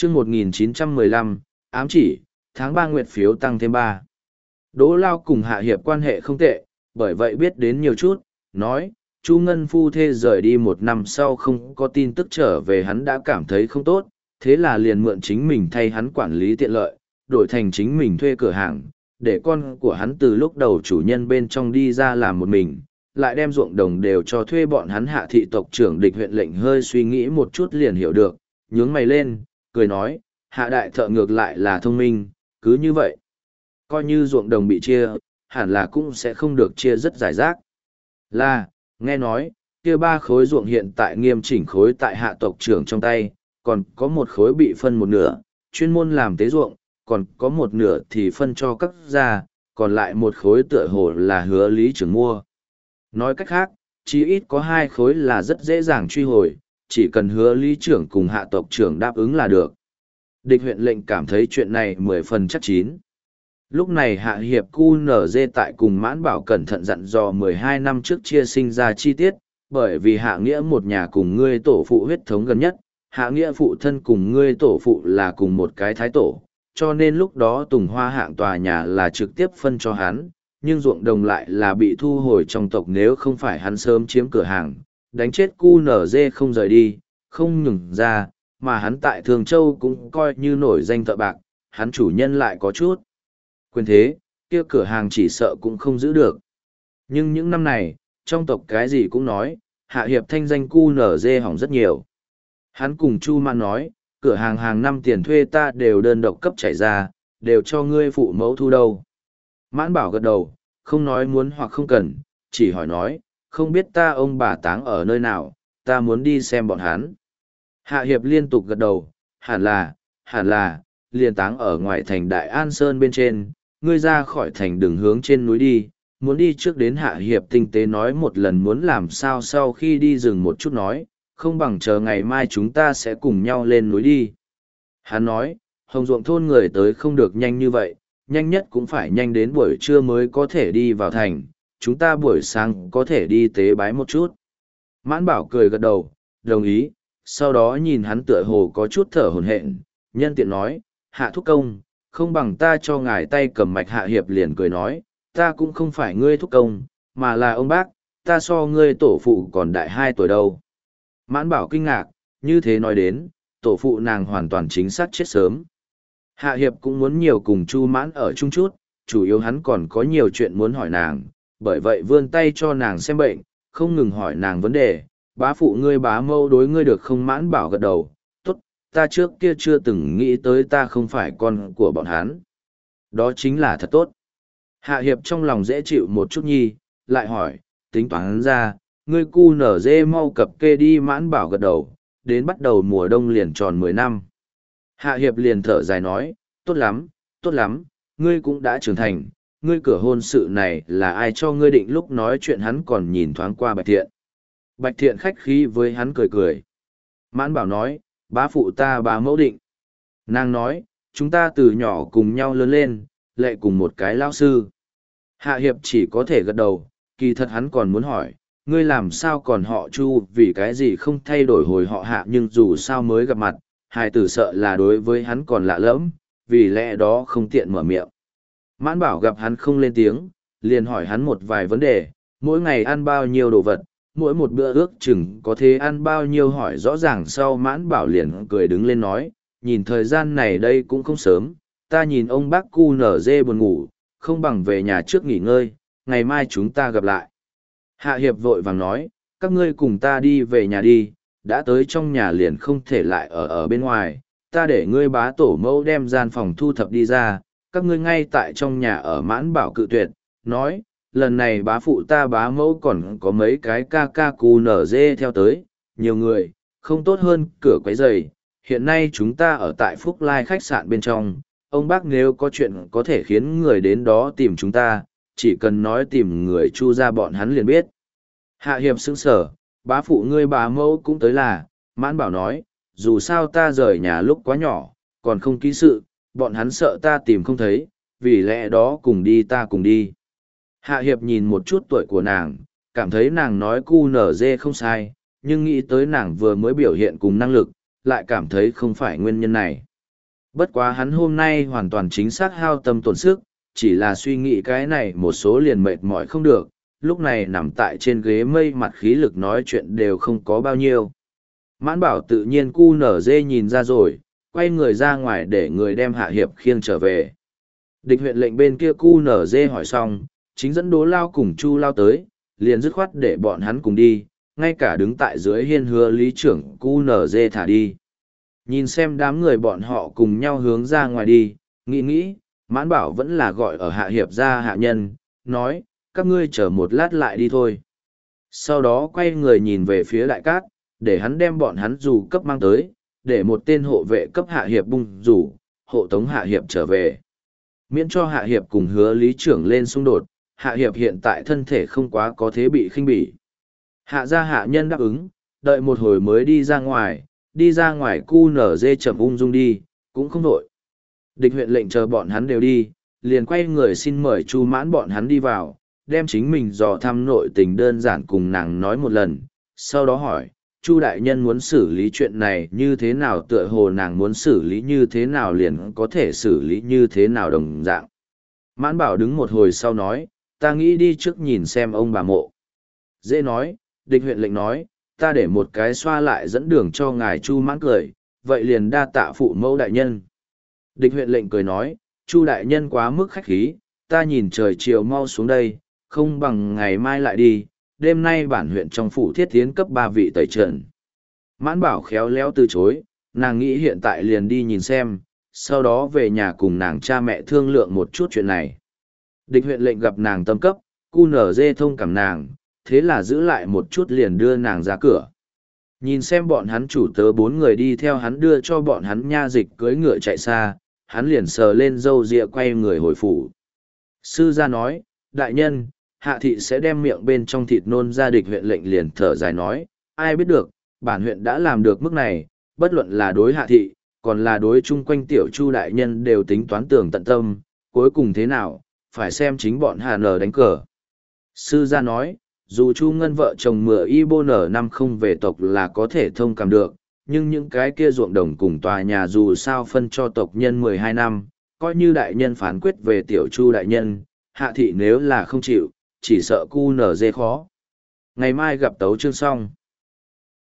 chương 1915, ám chỉ, tháng 3 nguyệt phiếu tăng thêm 3. Đỗ Lao cùng Hạ Hiệp quan hệ không tệ, bởi vậy biết đến nhiều chút, nói, Chu Ngân phu thê rời đi 1 năm sau không có tin tức trở về, hắn đã cảm thấy không tốt, thế là liền mượn chính mình thay hắn quản lý tiện lợi, đổi thành chính mình thuê cửa hàng, để con của hắn từ lúc đầu chủ nhân bên trong đi ra làm một mình, lại đem ruộng đồng đều cho thuê bọn hắn. Hạ thị tộc trưởng Địch huyện lệnh hơi suy nghĩ một chút liền hiểu được, nhướng mày lên, cười nói, Hạ đại thợ ngược lại là thông minh, cứ như vậy. Coi như ruộng đồng bị chia, hẳn là cũng sẽ không được chia rất giải rác. Là, nghe nói, kia 3 khối ruộng hiện tại nghiêm chỉnh khối tại Hạ tộc trưởng trong tay, còn có 1 khối bị phân 1/2, chuyên môn làm tế ruộng, còn có 1/2 thì phân cho các gia, còn lại 1 khối tựa hồ là hứa lý trưởng mua. Nói cách khác, chí ít có 2 khối là rất dễ dàng truy hồi, chỉ cần hứa lý trưởng cùng Hạ tộc trưởng đáp ứng là được. Địch huyện lệnh cảm thấy chuyện này 10 phần chắc chín. Lúc này Hạ Hiệp QNZ tại cùng Mãn Bảo cẩn thận dặn dò 12 năm trước chia sinh ra chi tiết, bởi vì Hạ Nghĩa một nhà cùng ngươi tổ phụ huyết thống gần nhất, Hạ Nghĩa phụ thân cùng ngươi tổ phụ là cùng một cái thái tổ, cho nên lúc đó Tùng Hoa hạng tòa nhà là trực tiếp phân cho hắn, nhưng ruộng đồng lại là bị thu hồi trong tộc. Nếu không phải hắn sớm chiếm cửa hàng, đánh chết QNZ không rời đi, không ngừng ra, mà hắn tại Thường Châu cũng coi như nổi danh thợ bạc, hắn chủ nhân lại có chút quyền thế, kia cửa hàng chỉ sợ cũng không giữ được. Nhưng những năm này, trong tộc cái gì cũng nói, Hạ Hiệp thanh danh QNZ hỏng rất nhiều. Hắn cùng Chu Mãn nói, cửa hàng hàng năm tiền thuê ta đều đơn độc cấp chảy ra, đều cho ngươi phụ mẫu thu đâu. Mãn Bảo gật đầu, không nói muốn hoặc không cần, chỉ hỏi nói, không biết ta ông bà táng ở nơi nào, ta muốn đi xem bọn hắn. Hạ Hiệp liên tục gật đầu, hẳn là, liền táng ở ngoài thành Đại An Sơn bên trên, ngươi ra khỏi thành đường hướng trên núi đi, muốn đi trước đến. Hạ Hiệp tinh tế nói một lần muốn làm sao sau khi đi dừng một chút nói, không bằng chờ ngày mai chúng ta sẽ cùng nhau lên núi đi. Hắn nói, Hồng Ruộng thôn người tới không được nhanh như vậy, nhanh nhất cũng phải nhanh đến buổi trưa mới có thể đi vào thành, chúng ta buổi sáng có thể đi tế bái một chút. Mãn Bảo cười gật đầu, đồng ý, sau đó nhìn hắn tựa hồ có chút thở hổn hển, nhân tiện nói, Hạ thúc công, không bằng ta cho ngài tay cầm mạch. Hạ Hiệp liền cười nói, ta cũng không phải ngươi thúc công, mà là ông bác, ta so ngươi tổ phụ còn đại 2 tuổi đâu. Mãn Bảo kinh ngạc, như thế nói đến, tổ phụ nàng hoàn toàn chính xác chết sớm. Hạ Hiệp cũng muốn nhiều cùng Chu Mãn ở chung chút, chủ yếu hắn còn có nhiều chuyện muốn hỏi nàng, bởi vậy vươn tay cho nàng xem bệnh, không ngừng hỏi nàng vấn đề, bá phụ ngươi bá mâu đối ngươi được không? Mãn Bảo gật đầu, tốt, ta trước kia chưa từng nghĩ tới ta không phải con của bọn hắn. Đó chính là thật tốt. Hạ Hiệp trong lòng dễ chịu một chút nhi, lại hỏi, tính toán ra, ngươi cu nở dê mau cập kê đi. Mãn Bảo gật đầu, đến bắt đầu mùa đông liền tròn 10 năm. Hạ Hiệp liền thở dài nói, tốt lắm, ngươi cũng đã trưởng thành, ngươi cửa hôn sự này là ai cho ngươi định? Lúc nói chuyện hắn còn nhìn thoáng qua Bạch Thiện. Bạch Thiện khách khí với hắn cười cười. Mãn Bảo nói, bá phụ ta bá mẫu định. Nàng nói, chúng ta từ nhỏ cùng nhau lớn lên, lại cùng một cái lao sư. Hạ Hiệp chỉ có thể gật đầu, kỳ thật hắn còn muốn hỏi, ngươi làm sao còn họ Chu, vì cái gì không thay đổi hồi họ Hạ? Nhưng dù sao mới gặp mặt, hài tử sợ là đối với hắn còn lạ lẫm, vì lẽ đó không tiện mở miệng. Mãn Bảo gặp hắn không lên tiếng, liền hỏi hắn một vài vấn đề, mỗi ngày ăn bao nhiêu đồ vật, mỗi một bữa ước chừng có thể ăn bao nhiêu. Hỏi rõ ràng sau Mãn Bảo liền cười đứng lên nói, nhìn thời gian này đây cũng không sớm, ta nhìn ông bác cu nở dê buồn ngủ, không bằng về nhà trước nghỉ ngơi, ngày mai chúng ta gặp lại. Hạ Hiệp vội vàng nói, các ngươi cùng ta đi về nhà đi, đã tới trong nhà liền không thể lại ở bên ngoài, ta để ngươi bá tổ mẫu đem gian phòng thu thập đi ra, các ngươi ngay tại trong nhà ở. Mãn Bảo cự tuyệt, nói, lần này bá phụ ta bá mẫu còn có mấy cái ca ca cu nở dê theo tới, nhiều người, không tốt hơn cửa quấy giày. Hiện nay chúng ta ở tại Phúc Lai khách sạn bên trong, ông bác nếu có chuyện có thể khiến người đến đó tìm chúng ta, chỉ cần nói tìm người Chu ra bọn hắn liền biết. Hạ Hiệp sững sở, bá phụ ngươi bá mẫu cũng tới là. Mãn Bảo nói, dù sao ta rời nhà lúc quá nhỏ, còn không ký sự, bọn hắn sợ ta tìm không thấy, vì lẽ đó cùng đi ta cùng đi. Hạ Hiệp nhìn một chút tuổi của nàng, cảm thấy nàng nói cu nở dê không sai, nhưng nghĩ tới nàng vừa mới biểu hiện cùng năng lực, lại cảm thấy không phải nguyên nhân này. Bất quá hắn hôm nay hoàn toàn chính xác hao tâm tổn sức, chỉ là suy nghĩ cái này một số liền mệt mỏi không được, lúc này nằm tại trên ghế mây mặt khí lực nói chuyện đều không có bao nhiêu. Mãn bảo tự nhiên cu nở dê nhìn ra rồi, quay người ra ngoài để người đem Hạ Hiệp khiêng trở về. Địch huyện lệnh bên kia cu nở dê hỏi xong, chính dẫn Đố Lao cùng Chu Lao tới, liền dứt khoát để bọn hắn cùng đi, ngay cả đứng tại dưới hiên hứa lý trưởng cu nở dê thả đi. Nhìn xem đám người bọn họ cùng nhau hướng ra ngoài đi, nghĩ, Mãn Bảo vẫn là gọi ở Hạ Hiệp ra hạ nhân, nói, các ngươi chờ một lát lại đi thôi. Sau đó quay người nhìn về phía Đại Cát, để hắn đem bọn hắn dù cấp mang tới, để một tên hộ vệ cấp Hạ Hiệp bung rủ, hộ tống Hạ Hiệp trở về. Miễn cho Hạ Hiệp cùng hứa lý trưởng lên xung đột, Hạ Hiệp hiện tại thân thể không quá có thế bị khinh bỉ. Hạ gia hạ nhân đáp ứng, đợi một hồi mới đi ra ngoài cu nở dê chậm ung dung đi, cũng không đổi. Địch huyện lệnh chờ bọn hắn đều đi, liền quay người xin mời Chu Mãn bọn hắn đi vào, đem chính mình dò thăm nội tình đơn giản cùng nàng nói một lần, sau đó hỏi, Chu đại nhân muốn xử lý chuyện này như thế nào, tựa hồ nàng muốn xử lý như thế nào liền có thể xử lý như thế nào đồng dạng. Mãn Bảo đứng một hồi sau nói, ta nghĩ đi trước nhìn xem ông bà mộ. Dễ nói, địch huyện lệnh nói, ta để một cái xoa lại dẫn đường cho ngài Chu Mãn cười, vậy liền đa tạ phụ mẫu đại nhân. Địch huyện lệnh cười nói, Chu đại nhân quá mức khách khí, ta nhìn trời chiều mau xuống đây, không bằng ngày mai lại đi, đêm nay bản huyện trong phủ thiết tiến cấp 3 vị tẩy trần. Mãn Bảo khéo léo từ chối, nàng nghĩ hiện tại liền đi nhìn xem, sau đó về nhà cùng nàng cha mẹ thương lượng một chút chuyện này. Địch huyện lệnh gặp nàng tâm cấp, cu nở dê thông cảm nàng, thế là giữ lại một chút liền đưa nàng ra cửa. Nhìn xem bọn hắn chủ tớ 4 người đi theo hắn đưa cho bọn hắn nha dịch cưỡi ngựa chạy xa, hắn liền sờ lên râu ria quay người hồi phủ. Sư gia nói, đại nhân, hạ thị sẽ đem miệng bên trong thịt nôn ra. Địch huyện lệnh liền thở dài nói, ai biết được, bản huyện đã làm được mức này, bất luận là đối hạ thị, còn là đối chung quanh tiểu Chu đại nhân đều tính toán tường tận tâm, cuối cùng thế nào, phải xem chính bọn Hà Nờ đánh cờ. Sư gia nói, dù Chu Ngân vợ chồng mửa y bô nở năm không về tộc là có thể thông cảm được, nhưng những cái kia ruộng đồng cùng tòa nhà dù sao phân cho tộc nhân 12 năm, coi như đại nhân phán quyết về tiểu Chu đại nhân, hạ thị nếu là không chịu, chỉ sợ cu nở dê khó. Ngày mai gặp tấu chương xong.